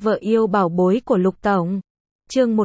Vợ yêu bảo bối của Lục Tổng. Chương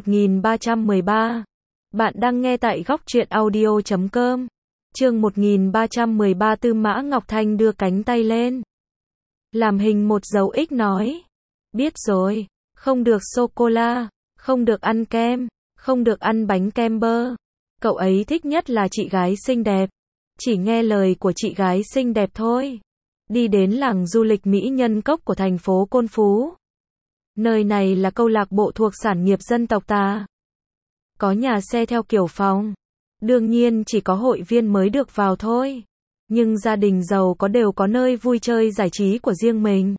1313. Bạn đang nghe tại góc truyện audio.com. Chương 1313. Tư Mã Ngọc Thanh đưa cánh tay lên, làm hình một dấu X nói. Biết rồi, không được sô-cô-la, không được ăn kem, không được ăn bánh kem bơ. Cậu ấy thích nhất là chị gái xinh đẹp. Chỉ nghe lời của chị gái xinh đẹp thôi. Đi đến làng du lịch Mỹ Nhân Cốc của thành phố Côn Phú. Nơi này là câu lạc bộ thuộc sản nghiệp dân tộc ta. Có nhà xe theo kiểu phòng. Đương nhiên chỉ có hội viên mới được vào thôi. Nhưng gia đình giàu có đều có nơi vui chơi giải trí của riêng mình.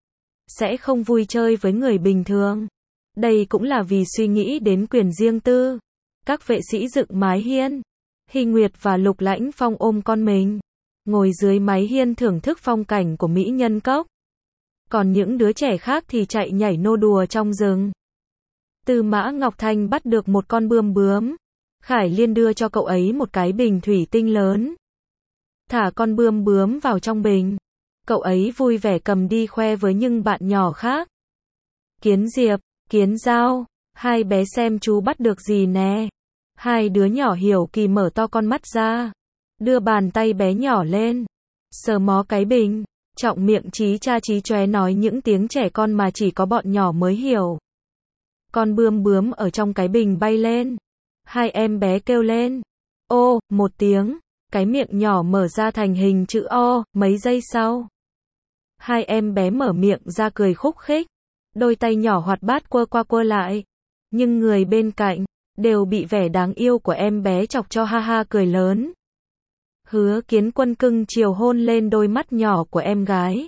Sẽ không vui chơi với người bình thường. Đây cũng là vì suy nghĩ đến quyền riêng tư. Các vệ sĩ dựng mái hiên. Hy Nguyệt và Lục Lãnh Phong ôm con mình, ngồi dưới mái hiên thưởng thức phong cảnh của Mỹ Nhân Cốc. Còn những đứa trẻ khác thì chạy nhảy nô đùa trong rừng. Tư Mã Ngọc Thanh bắt được một con bươm bướm. Khải Liên đưa cho cậu ấy một cái bình thủy tinh lớn. Thả con bươm bướm vào trong bình. Cậu ấy vui vẻ cầm đi khoe với những bạn nhỏ khác. Kiến Diệp, Kiến Giao, hai bé xem chú bắt được gì nè. Hai đứa nhỏ hiểu kỳ mở to con mắt ra. Đưa bàn tay bé nhỏ lên. Sờ mó cái bình. Trọng miệng chí cha chí chóe nói những tiếng trẻ con mà chỉ có bọn nhỏ mới hiểu. Con bươm bướm ở trong cái bình bay lên. Hai em bé kêu lên. Ô, một tiếng. Cái miệng nhỏ mở ra thành hình chữ O. Mấy giây sau, hai em bé mở miệng ra cười khúc khích. Đôi tay nhỏ hoạt bát quơ qua quơ lại. Nhưng người bên cạnh đều bị vẻ đáng yêu của em bé chọc cho ha ha cười lớn. Hứa Kiến Quân cưng chiều hôn lên đôi mắt nhỏ của em gái.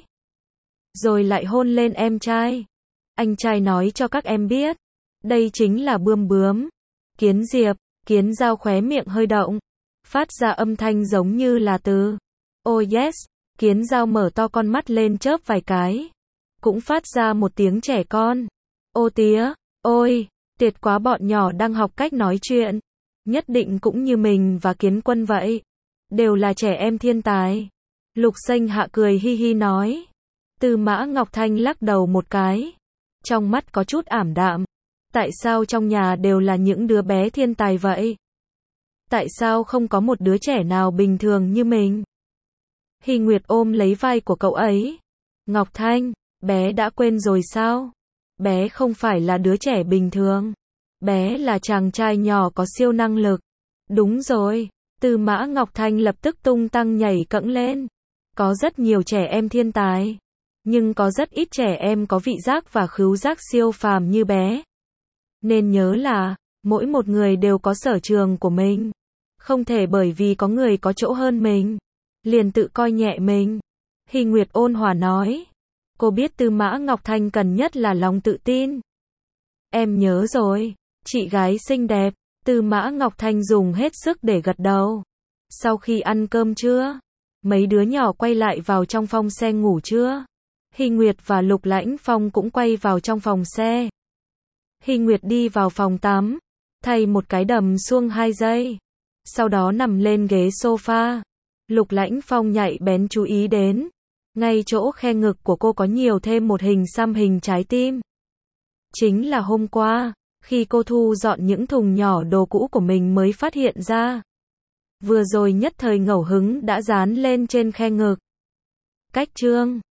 Rồi lại hôn lên em trai. Anh trai nói cho các em biết. Đây chính là bươm bướm. Kiến Diệp, Kiến Giao khóe miệng hơi động. Phát ra âm thanh giống như là từ Oh yes. Kiến Giao mở to con mắt lên chớp vài cái. Cũng phát ra một tiếng trẻ con. Ô tía, ôi, tuyệt quá, bọn nhỏ đang học cách nói chuyện. Nhất định cũng như mình và Kiến Quân vậy. Đều là trẻ em thiên tài. Lục Xanh Hạ cười hi hi nói. Tư Mã Ngọc Thanh lắc đầu một cái. Trong mắt có chút ảm đạm. Tại sao trong nhà đều là những đứa bé thiên tài vậy? Tại sao không có một đứa trẻ nào bình thường như mình? Hy Nguyệt ôm lấy vai của cậu ấy. Ngọc Thanh, bé đã quên rồi sao? Bé không phải là đứa trẻ bình thường. Bé là chàng trai nhỏ có siêu năng lực. Đúng rồi. Tư Mã Ngọc Thanh lập tức tung tăng nhảy cẫng lên. Có rất nhiều trẻ em thiên tài. Nhưng có rất ít trẻ em có vị giác và khứu giác siêu phàm như bé. Nên nhớ là, mỗi một người đều có sở trường của mình. Không thể bởi vì có người có chỗ hơn mình, liền tự coi nhẹ mình. Hy Nguyệt ôn hòa nói. Cô biết Tư Mã Ngọc Thanh cần nhất là lòng tự tin. Em nhớ rồi, chị gái xinh đẹp. Tư Mã Ngọc Thanh dùng hết sức để gật đầu. Sau khi ăn cơm trưa, mấy đứa nhỏ quay lại vào trong phòng xe ngủ trưa. Hy Nguyệt và Lục Lãnh Phong cũng quay vào trong phòng xe. Hy Nguyệt đi vào phòng tắm, thay một cái đầm suông 2 giây. Sau đó nằm lên ghế sofa. Lục Lãnh Phong nhạy bén chú ý đến. Ngay chỗ khe ngực của cô có nhiều thêm một hình xăm hình trái tim. Chính là hôm qua, khi cô thu dọn những thùng nhỏ đồ cũ của mình mới phát hiện ra. Vừa rồi nhất thời ngẫu hứng đã dán lên trên khe ngực. Cách chương